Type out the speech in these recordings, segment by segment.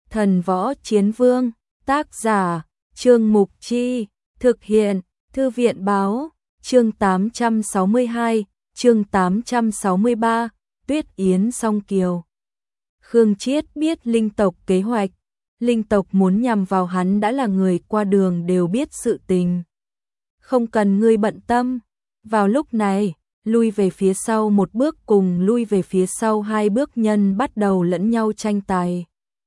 Thần võ chiến vương, tác giả, Trương Mục Chi, thực hiện, Thư viện báo, chương 862, chương 863, Tuyết Yến Song Kiều. Khương Chiết biết linh tộc kế hoạch, linh tộc muốn nhằm vào hắn đã là người qua đường đều biết sự tình. Không cần ngươi bận tâm, vào lúc này, lui về phía sau một bước cùng lui về phía sau hai bước nhân bắt đầu lẫn nhau tranh tài.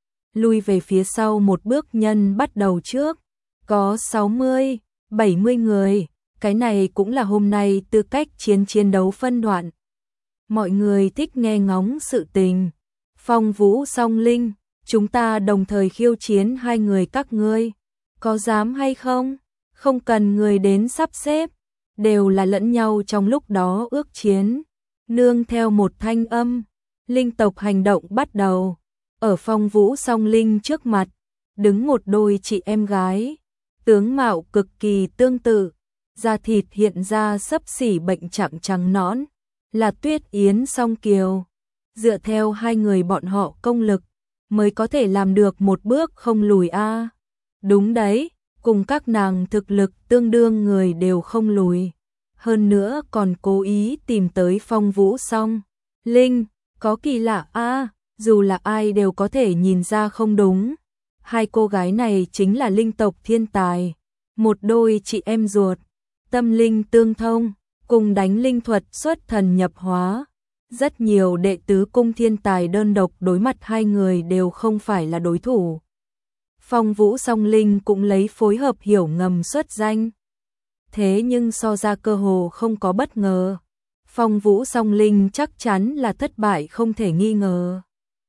Lui về phía sau một bước nhân bắt đầu trước, có 60, 70 người, cái này cũng là hôm nay tư cách chiến đấu phân đoạn. Mọi người thích nghe ngóng sự tình. Phong Vũ Song Linh, chúng ta đồng thời khiêu chiến hai người các ngươi, có dám hay không? Không cần người đến sắp xếp, đều là lẫn nhau trong lúc đó ước chiến. Nương theo một thanh âm, linh tộc hành động bắt đầu. Ở Phong Vũ Song Linh trước mặt, đứng một đôi chị em gái, tướng mạo cực kỳ tương tự, da thịt hiện ra xấp xỉ bệnh trạng trắng nõn, là Tuyết Yến Song Kiều. Dựa theo hai người bọn họ công lực, mới có thể làm được một bước không lùi a. Đúng đấy, cùng các nàng thực lực tương đương người đều không lùi. Hơn nữa còn cố ý tìm tới Phong Vũ Song Linh, có kỳ lạ a, dù là ai đều có thể nhìn ra không đúng. Hai cô gái này chính là linh tộc thiên tài, một đôi chị em ruột, tâm linh tương thông, cùng đánh linh thuật xuất thần nhập hóa. Rất nhiều đệ tứ cung thiên tài đơn độc đối mặt hai người đều không phải là đối thủ. Phong Vũ Song Linh cũng lấy phối hợp hiểu ngầm xuất danh. Thế nhưng so ra cơ hồ không có bất ngờ. Phong Vũ Song Linh chắc chắn là thất bại không thể nghi ngờ.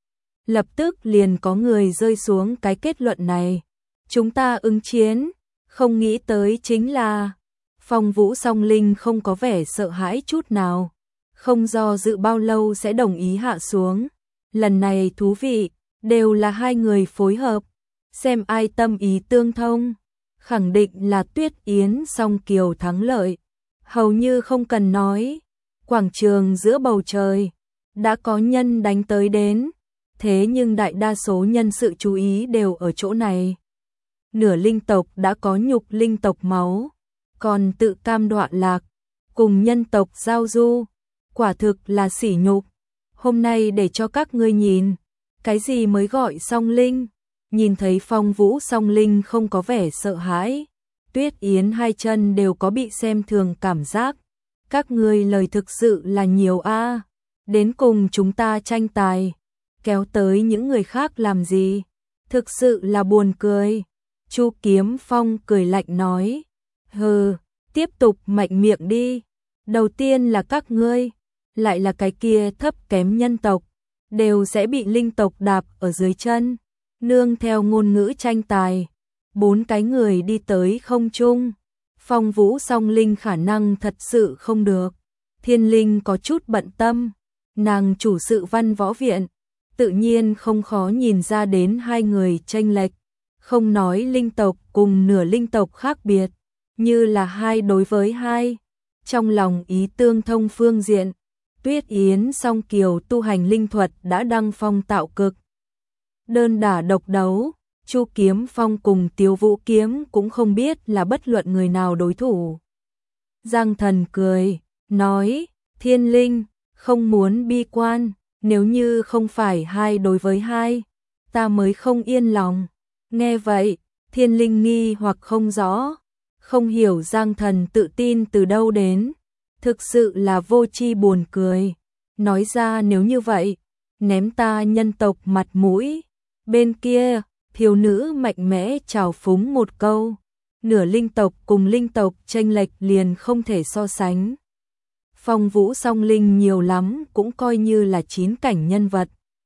Lập tức liền có người rơi xuống cái kết luận này. Chúng ta ứng chiến, không nghĩ tới chính là Phong Vũ Song Linh không có vẻ sợ hãi chút nào. Không do dự bao lâu sẽ đồng ý hạ xuống. Lần này thú vị, đều là hai người phối hợp. Xem ai tâm ý tương thông. Khẳng định là Tuyết Yến Song Kiều thắng lợi. Hầu như không cần nói. Quảng trường giữa bầu trời, đã có nhân đánh tới đến. Thế nhưng đại đa số nhân sự chú ý đều ở chỗ này. Nửa linh tộc đã có nhục linh tộc máu, còn tự cam đoạ lạc, cùng nhân tộc giao du, quả thực là sỉ nhục. Hôm nay để cho các ngươi nhìn, cái gì mới gọi song linh. Nhìn thấy Phong Vũ Song Linh không có vẻ sợ hãi, Tuyết Yến hai chân đều có bị xem thường cảm giác. Các ngươi lời thực sự là nhiều a, đến cùng chúng ta tranh tài, kéo tới những người khác làm gì? Thực sự là buồn cười. Chu Kiếm Phong cười lạnh nói, hừ, tiếp tục mạnh miệng đi. Đầu tiên là các ngươi, lại là cái kia thấp kém nhân tộc, đều sẽ bị linh tộc đạp ở dưới chân. Nương theo ngôn ngữ tranh tài, bốn cái người đi tới không trung. Phong Vũ Song Linh khả năng thật sự không được. Thiên Linh có chút bận tâm, nàng chủ sự Văn Võ Viện, tự nhiên không khó nhìn ra đến hai người chênh lệch. Không nói linh tộc cùng nửa linh tộc khác biệt, như là hai đối với hai. Trong lòng ý tương thông phương diện, Tuyết Yến Song Kiều tu hành linh thuật đã đăng phong tạo cực. Đơn đả độc đấu, Chu Kiếm Phong cùng Tiêu Vũ Kiếm cũng không biết là bất luận người nào đối thủ. Giang Thần cười, nói, Thiên Linh, không muốn bi quan, nếu như không phải hai đối với hai, ta mới không yên lòng. Nghe vậy, Thiên Linh nghi hoặc không rõ, không hiểu Giang Thần tự tin từ đâu đến, thực sự là vô tri buồn cười. Nói ra nếu như vậy, ném ta nhân tộc mặt mũi. Bên kia, thiếu nữ mạnh mẽ trào phúng một câu, nửa linh tộc cùng linh tộc chênh lệch liền không thể so sánh. Phong Vũ Song Linh nhiều lắm cũng coi như là 9 cảnh nhân vật.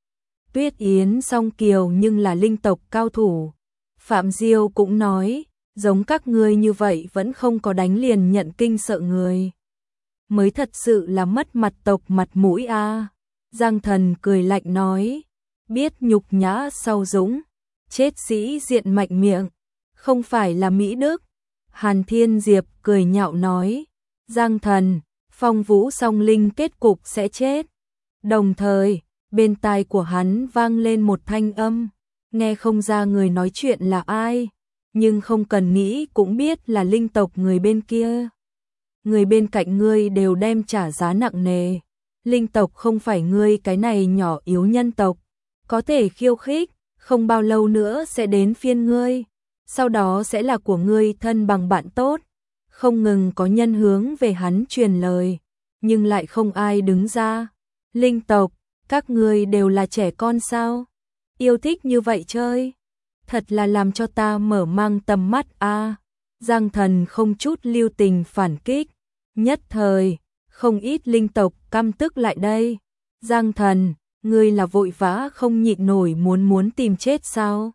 Tuyết Yến Song Kiều nhưng là linh tộc cao thủ. Phạm Diêu cũng nói, giống các ngươi như vậy vẫn không có đánh liền nhận kinh sợ người. Mới thật sự là mất mặt tộc mặt mũi a. Giang Thần cười lạnh nói, biết nhục nhã sau dũng, chết sĩ diện mạnh miệng, không phải là Mỹ Đức. Hàn Thiên Diệp cười nhạo nói, Giang Thần, Phong Vũ Song Linh kết cục sẽ chết. Đồng thời, bên tai của hắn vang lên một thanh âm, nghe không ra người nói chuyện là ai, nhưng không cần nghĩ cũng biết là linh tộc người bên kia. Người bên cạnh ngươi đều đem trả giá nặng nề. Linh tộc không phải ngươi cái này nhỏ yếu nhân tộc, có thể khiêu khích, không bao lâu nữa sẽ đến phiên ngươi, sau đó sẽ là của ngươi thân bằng bạn tốt. Không ngừng có nhân hướng về hắn truyền lời, nhưng lại không ai đứng ra. Linh tộc, các ngươi đều là trẻ con sao? Yêu thích như vậy chơi? Thật là làm cho ta mở mang tầm mắt a. Giang Thần không chút lưu tình phản kích, nhất thời, không ít linh tộc căm tức lại đây. Giang Thần, ngươi là vội vã không nhịn nổi muốn tìm chết sao?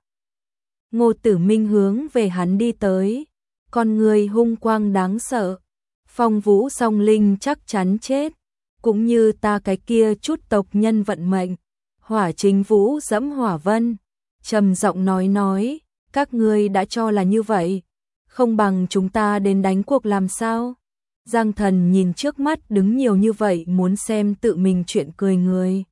Ngô Tử Minh hướng về hắn đi tới, con người hung quang đáng sợ. Phong Vũ Song Linh chắc chắn chết, cũng như ta cái kia chút tộc nhân vận mệnh. Hỏa Chính Vũ dẫm hỏa vân, trầm giọng nói, các ngươi đã cho là như vậy, không bằng chúng ta đến đánh cuộc làm sao? Giang Thần nhìn trước mắt đứng nhiều như vậy muốn xem tự mình chuyện cười người.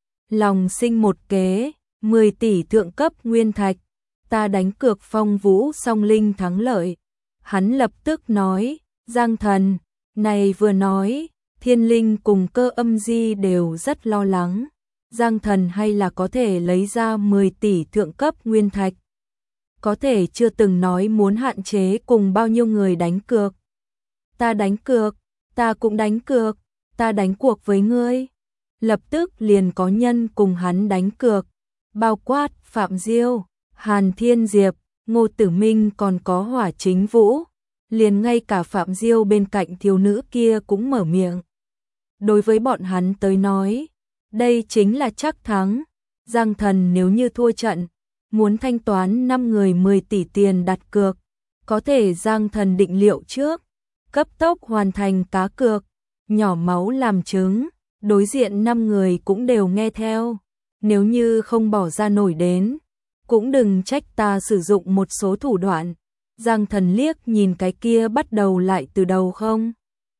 Lòng sinh một kế, 10 tỷ thượng cấp nguyên thạch, ta đánh cược Phong Vũ Song Linh thắng lợi. Hắn lập tức nói, Giang Thần, này vừa nói, Thiên Linh cùng Cơ Âm Di đều rất lo lắng. Giang Thần hay là có thể lấy ra 10 tỷ thượng cấp nguyên thạch. Có thể chưa từng nói muốn hạn chế cùng bao nhiêu người đánh cược. Ta đánh cược, ta cũng đánh cược, ta đánh cuộc với ngươi. Lập tức liền có nhân cùng hắn đánh cược, bao quát Phạm Diêu, Hàn Thiên Diệp, Ngô Tử Minh còn có Hỏa Chính Vũ. Liền ngay cả Phạm Diêu bên cạnh thiếu nữ kia cũng mở miệng. Đối với bọn hắn tới nói, đây chính là chắc thắng. Giang Thần nếu như thua trận, muốn thanh toán 5 người 10 tỷ tiền đặt cược, có thể Giang Thần định liệu trước, cấp tốc hoàn thành cá cược, nhỏ máu làm chứng, đối diện 5 người cũng đều nghe theo. Nếu như không bỏ ra nổi đến, cũng đừng trách ta sử dụng một số thủ đoạn. Giang Thần liếc nhìn cái kia bắt đầu lại từ đầu không.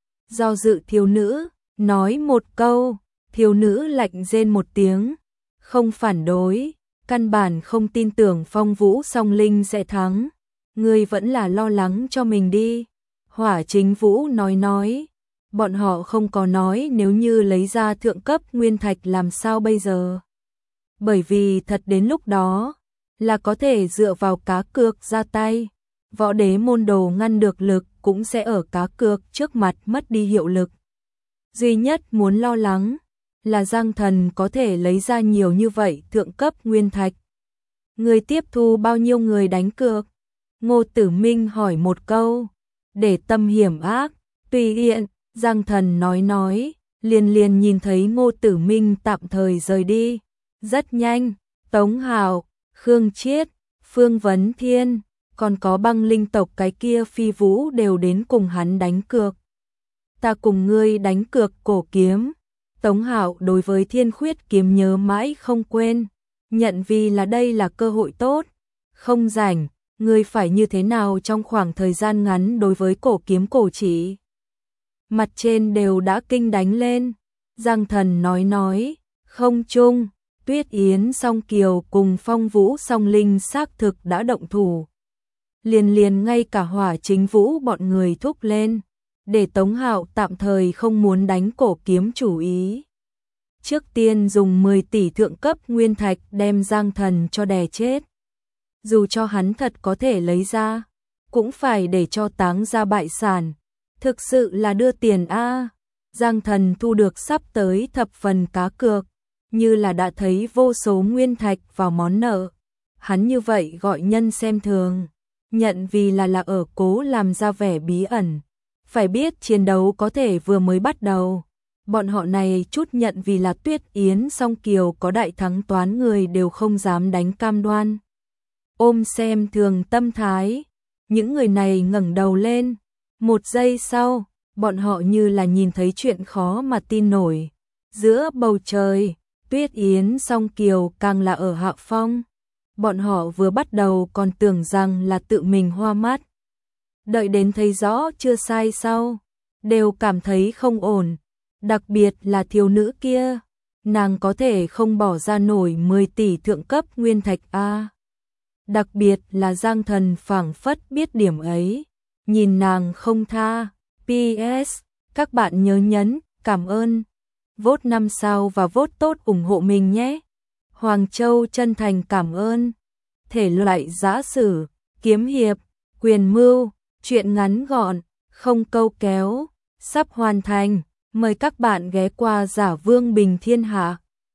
Do dự thiếu nữ, nói một câu, thiếu nữ lạnh rên một tiếng, không phản đối, căn bản không tin tưởng Phong Vũ Song Linh sẽ thắng. Ngươi vẫn là lo lắng cho mình đi. Hỏa Chính Vũ nói, bọn họ không có nói nếu như lấy ra thượng cấp nguyên thạch làm sao bây giờ. Bởi vì thật đến lúc đó, là có thể dựa vào cá cược ra tay. Võ đế môn đồ ngăn được lực cũng sẽ ở cá cược trước mặt mất đi hiệu lực. Duy nhất muốn lo lắng là Giang Thần có thể lấy ra nhiều như vậy thượng cấp nguyên thạch. Người tiếp thu bao nhiêu người đánh cược? Ngô Tử Minh hỏi một câu. Để tâm hiểm ác, tùy tiện, Giang Thần nói, liền nhìn thấy Ngô Tử Minh tạm thời rời đi. Rất nhanh, Tống Hào, Khương Chiết, Phương Vấn Thiên, còn có Băng Linh tộc cái kia Phi Vũ đều đến cùng hắn đánh cược. Ta cùng ngươi đánh cược cổ kiếm. Tống Hạo đối với Thiên Khuyết kiếm nhớ mãi không quên, nhận vì là đây là cơ hội tốt. Không rảnh, ngươi phải như thế nào trong khoảng thời gian ngắn đối với cổ kiếm cổ chỉ. Mặt trên đều đã kinh đánh lên. Giang Thần nói, không chung, Tuyết Yến Song Kiều cùng Phong Vũ Song Linh xác thực đã động thủ. Liền ngay cả Hỏa Chính Vũ bọn người thúc lên, để Tống Hạo tạm thời không muốn đánh cổ kiếm chủ ý. Trước tiên dùng 10 tỷ thượng cấp nguyên thạch đem Giang Thần cho đè chết. Dù cho hắn thật có thể lấy ra, cũng phải để cho táng ra bại sản. Thực sự là đưa tiền a. Giang Thần thu được sắp tới thập phần cá cược, như là đã thấy vô số nguyên thạch vào món nợ. Hắn như vậy gọi nhân xem thường, nhận vì là ở cố làm ra vẻ bí ẩn. Phải biết chiến đấu có thể vừa mới bắt đầu. Bọn họ này chút nhận vì là Tuyết Yến Song Kiều có đại thắng toán người đều không dám đánh cam đoan. Ôm xem thường tâm thái, những người này ngẩng đầu lên. Một giây sau, bọn họ như là nhìn thấy chuyện khó mà tin nổi. Giữa bầu trời, Tuyết Yến Song Kiều càng là ở hạ phong. Bọn họ vừa bắt đầu còn tưởng rằng là tự mình hoa mắt. Đợi đến thấy rõ chưa sai sau, đều cảm thấy không ổn. Đặc biệt là thiếu nữ kia, nàng có thể không bỏ ra nổi 10 tỷ thượng cấp nguyên thạch a. Đặc biệt là Giang Thần phảng phất biết điểm ấy, nhìn nàng không tha. PS, các bạn nhớ nhấn cảm ơn, vote 5 sao và vote tốt ủng hộ mình nhé. Hoàng Châu chân thành cảm ơn. Thể loại giã sử, kiếm hiệp, quyền mưu, truyện ngắn gọn, không câu kéo, sắp hoàn thành. Mời các bạn ghé qua Giả Vương Bình Thiên Hạ.